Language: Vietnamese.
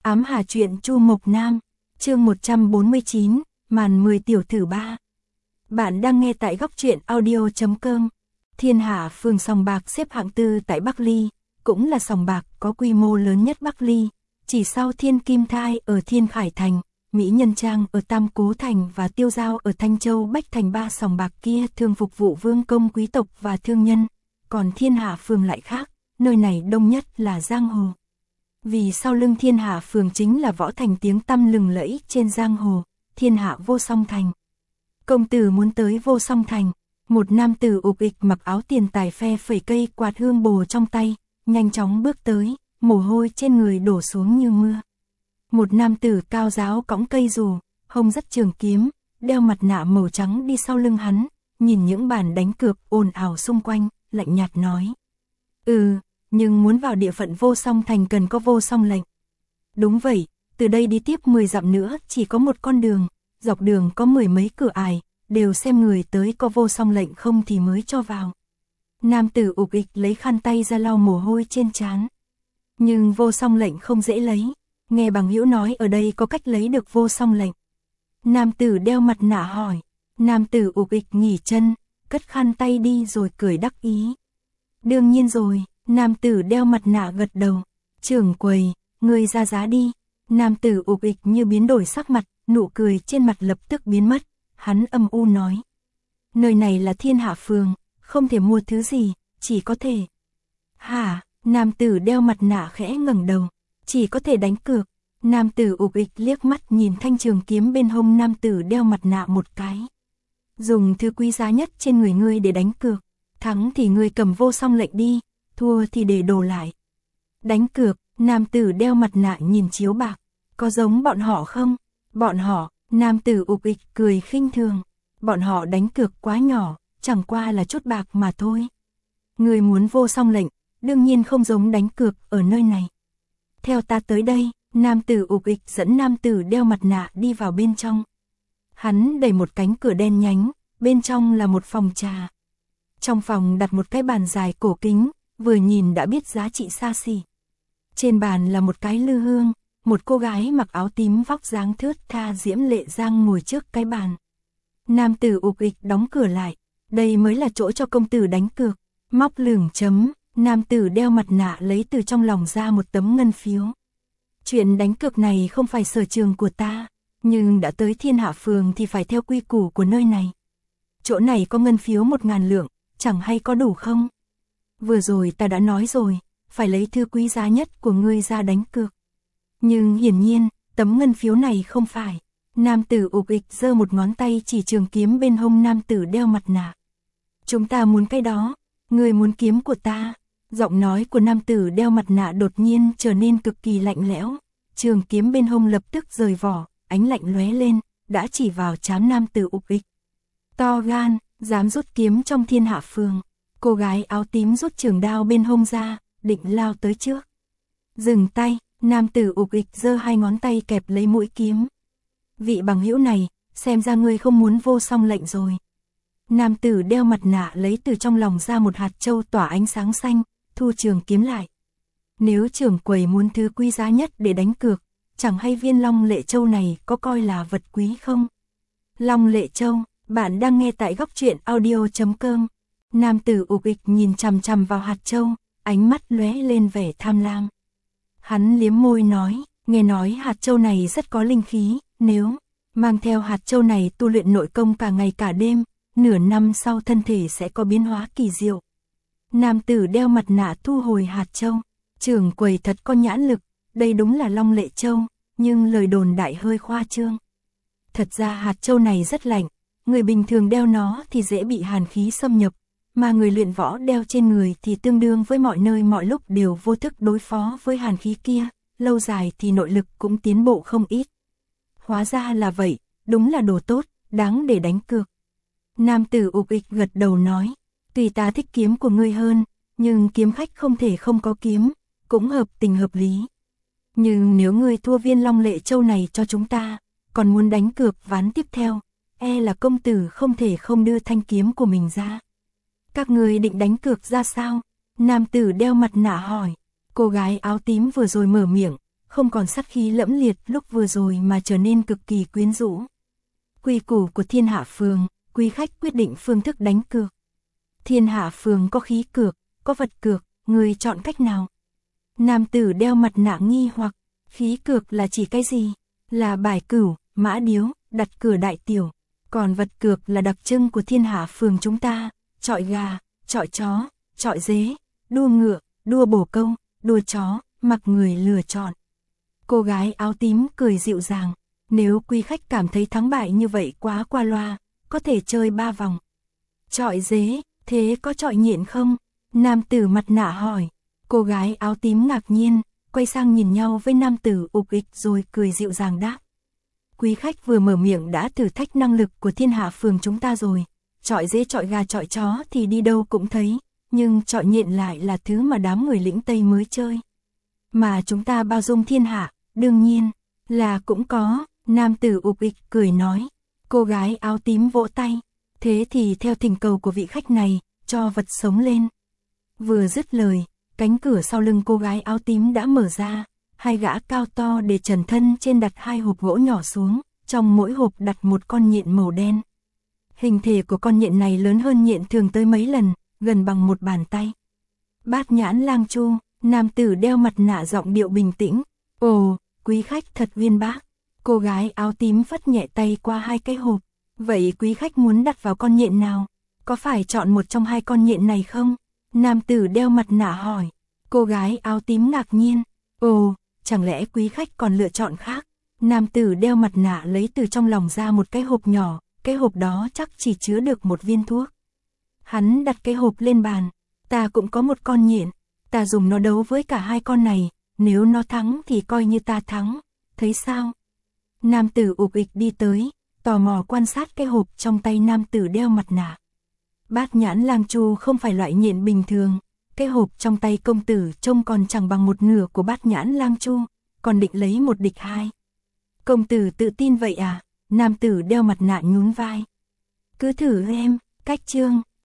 Ám Hà truyện Chu Mộc Nam, chương 149, màn 10 tiểu thử 3. Bạn đang nghe tại góc truyện audio.com. Thiên Hạ phường sòng bạc xếp hạng tư tại Bắc Ly, cũng là sòng bạc có quy mô lớn nhất Bắc Ly, chỉ sau Thiên Kim Thai ở Thiên Khải Thành, Mỹ Nhân Trang ở Tam Cố Thành và Tiêu Giao ở Thanh Châu Bách Thành. Ba sòng bạc kia thường phục vụ vương công quý tộc và thương nhân, còn Thiên Hạ phường lại khác, nơi này đông nhất là giang hồ. Vì sau lưng Thiên Hạ phường chính là võ thành tiếng tăm lừng lẫy trên giang hồ, Thiên Hạ Vô Song Thành. Công tử muốn tới Vô Song Thành, một nam tử ục ịch mặc áo tiền tài phe phẩy cây quạt hương bồ trong tay, nhanh chóng bước tới, mồ hôi trên người đổ xuống như mưa. Một nam tử cao ráo cõng cây dù, hông dắt trường kiếm, đeo mặt nạ màu trắng đi sau lưng hắn, nhìn những bàn đánh cược ồn ào xung quanh, lạnh nhạt nói: nhưng muốn vào địa phận Vô Song Thành cần có vô song lệnh. Đúng vậy, từ đây đi tiếp 10 dặm nữa chỉ có một con đường, dọc đường có 10 mấy cửa ải, đều xem người tới có vô song lệnh không thì mới cho vào. Nam tử ục ịch lấy khăn tay ra lau mồ hôi trên trán. Nhưng vô song lệnh không dễ lấy, nghe bằng hữu nói ở đây có cách lấy được vô song lệnh. Nam tử đeo mặt nạ hỏi. Nam tử ục ịch nghỉ chân, cất khăn tay đi rồi cười đắc ý. Đương nhiên rồi. Nam tử đeo mặt nạ gật đầu. Trưởng quầy, người ra giá đi. Nam tử ục ịch như biến đổi sắc mặt, nụ cười trên mặt lập tức biến mất. Hắn âm u nói: nơi này là Thiên Hạ phường, không thể mua thứ gì, chỉ có thể... Hả? Nam tử đeo mặt nạ khẽ ngẩng đầu. Chỉ có thể đánh cược. Nam tử ục ịch liếc mắt nhìn thanh trường kiếm bên hông nam tử đeo mặt nạ một cái. Dùng thứ quý giá nhất trên người ngươi để đánh cược. Thắng thì ngươi cầm vô song lệnh đi, thua thì để đồ lại. Đánh cược, nam tử đeo mặt nạ nhìn chiếu bạc. Có giống bọn họ không? Bọn họ, nam tử ục ịch cười khinh thường. Bọn họ đánh cược quá nhỏ, chẳng qua là chút bạc mà thôi. Người muốn vô song lệnh, đương nhiên không giống đánh cược ở nơi này. Theo ta tới đây, nam tử ục ịch dẫn nam tử đeo mặt nạ đi vào bên trong. Hắn đẩy một cánh cửa đen nhánh, bên trong là một phòng trà. Trong phòng đặt một cái bàn dài cổ kính, vừa nhìn đã biết giá trị xa xỉ. Trên bàn là một cái lư hương, một cô gái mặc áo tím vóc dáng thướt tha diễm lệ dang ngồi trước cái bàn. Nam tử ục ịch đóng cửa lại, đây mới là chỗ cho công tử đánh cược. Móc lửng chấm, nam tử đeo mặt nạ lấy từ trong lòng ra một tấm ngân phiếu. Chuyện đánh cược này không phải sở trường của ta, nhưng đã tới Thiên Hạ phường thì phải theo quy củ của nơi này. Chỗ này có ngân phiếu 1000 lượng, chẳng hay có đủ không? Vừa rồi ta đã nói rồi, phải lấy thứ quý giá nhất của ngươi ra đánh cược. Nhưng hiển nhiên, tấm ngân phiếu này không phải. Nam tử ục ịch giơ một ngón tay chỉ trường kiếm bên hông nam tử đeo mặt nạ. Chúng ta muốn cái đó, ngươi muốn kiếm của ta. Giọng nói của nam tử đeo mặt nạ đột nhiên trở nên cực kỳ lạnh lẽo. Trường kiếm bên hông lập tức rời vỏ, ánh lạnh lóe lên, đã chỉ vào trán nam tử ục ịch. To gan, dám rút kiếm trong Thiên Hạ phường. Cô gái áo tím rút trường đao bên hông ra, định lao tới trước. Dừng tay, nam tử ục ịch giơ hai ngón tay kẹp lấy mũi kiếm. Vị bằng hữu này, xem ra ngươi không muốn vô song lệnh rồi. Nam tử đeo mặt nạ lấy từ trong lòng ra một hạt châu tỏa ánh sáng xanh, thu trường kiếm lại. Nếu trưởng quầy muốn thứ quý giá nhất để đánh cược, chẳng hay viên Long Lệ Châu này có coi là vật quý không? Long Lệ Châu, bạn đang nghe tại góc truyện audio.com. Nam tử ục ịch nhìn chằm chằm vào hạt châu, ánh mắt lóe lên vẻ tham lam. Hắn liếm môi nói, nghe nói hạt châu này rất có linh khí, nếu mang theo hạt châu này tu luyện nội công cả ngày cả đêm, nửa năm sau thân thể sẽ có biến hóa kỳ diệu. Nam tử đeo mặt nạ thu hồi hạt châu. Trưởng quầy thật có nhãn lực, đây đúng là Long Lệ Châu, nhưng lời đồn đại hơi khoa trương. Thật ra hạt châu này rất lạnh, người bình thường đeo nó thì dễ bị hàn khí xâm nhập, mà người luyện võ đeo trên người thì tương đương với mọi nơi mọi lúc đều vô thức đối phó với hàn khí kia, lâu dài thì nội lực cũng tiến bộ không ít. Hóa ra là vậy, đúng là đồ tốt, đáng để đánh cược. Nam tử ục ịch gật đầu nói, tùy ta thích kiếm của ngươi hơn, nhưng kiếm khách không thể không có kiếm, cũng hợp tình hợp lý. Nhưng nếu ngươi thua viên Long Lệ Châu này cho chúng ta, còn muốn đánh cược ván tiếp theo, e là công tử không thể không đưa thanh kiếm của mình ra. Các ngươi định đánh cược ra sao? Nam tử đeo mặt nạ hỏi. Cô gái áo tím vừa rồi mở miệng, không còn sát khí lẫm liệt lúc vừa rồi mà trở nên cực kỳ quyến rũ. Quy củ của Thiên Hạ Phường, quý khách quyết định phương thức đánh cược. Thiên Hạ Phường có khí cược, có vật cược, người chọn cách nào? Nam tử đeo mặt nạ nghi hoặc, khí cược là chỉ cái gì? Là bài cửu, mã điếu, đặt cửa đại tiểu. Còn vật cược là đặc trưng của Thiên Hạ Phường chúng ta, chọi gà, chọi chó, chọi dế, đua ngựa, đua bồ câu, đua chó, mặc người lựa chọn. Cô gái áo tím cười dịu dàng, nếu quý khách cảm thấy thắng bại như vậy quá qua loa, có thể chơi 3 vòng. Chọi dế, thế có chọi nhện không? Nam tử mặt nạ hỏi. Cô gái áo tím ngạc nhiên, quay sang nhìn nhau với nam tử ục ịch rồi cười dịu dàng đáp. Quý khách vừa mở miệng đã thử thách năng lực của Thiên Hạ Phường chúng ta rồi. Chọi dế chọi gà chọi chó thì đi đâu cũng thấy, nhưng chọi nhện lại là thứ mà đám người lĩnh Tây mới chơi. Mà chúng ta bao dung thiên hạ, đương nhiên là cũng có, nam tử ục ịch cười nói. Cô gái áo tím vỗ tay, thế thì theo thỉnh cầu của vị khách này, cho vật sống lên. Vừa dứt lời, cánh cửa sau lưng cô gái áo tím đã mở ra, 2 gã cao to để trần thân trên đặt 2 hộp gỗ nhỏ xuống, trong mỗi hộp đặt một con nhện màu đen. Hình thể của con nhện này lớn hơn nhện thường tới mấy lần, gần bằng một bàn tay. Bát Nhãn Lang Chu, nam tử đeo mặt nạ giọng điệu bình tĩnh. Ồ, quý khách thật uyên bác. Cô gái áo tím phất nhẹ tay qua 2 cái hộp. Vậy quý khách muốn đặt vào con nhện nào? Có phải chọn một trong 2 con nhện này không? Nam tử đeo mặt nạ hỏi. Cô gái áo tím ngạc nhiên. Ồ, chẳng lẽ quý khách còn lựa chọn khác? Nam tử đeo mặt nạ lấy từ trong lòng ra một cái hộp nhỏ, cái hộp đó chắc chỉ chứa được một viên thuốc. Hắn đặt cái hộp lên bàn. Ta cũng có một con nhện, ta dùng nó đấu với cả 2 con này, nếu nó thắng thì coi như ta thắng, thấy sao? Nam tử ục ịch đi tới, tò mò quan sát cái hộp trong tay nam tử đeo mặt nạ. Bát Nhãn Lang Chu không phải loại nhện bình thường, cái hộp trong tay công tử trông còn chẳng bằng một nửa của Bát Nhãn Lang Chu, còn định lấy một địch 2. Công tử tự tin vậy à? Nam tử đeo mặt nạ nhún vai. Cứ thử em, cách chương.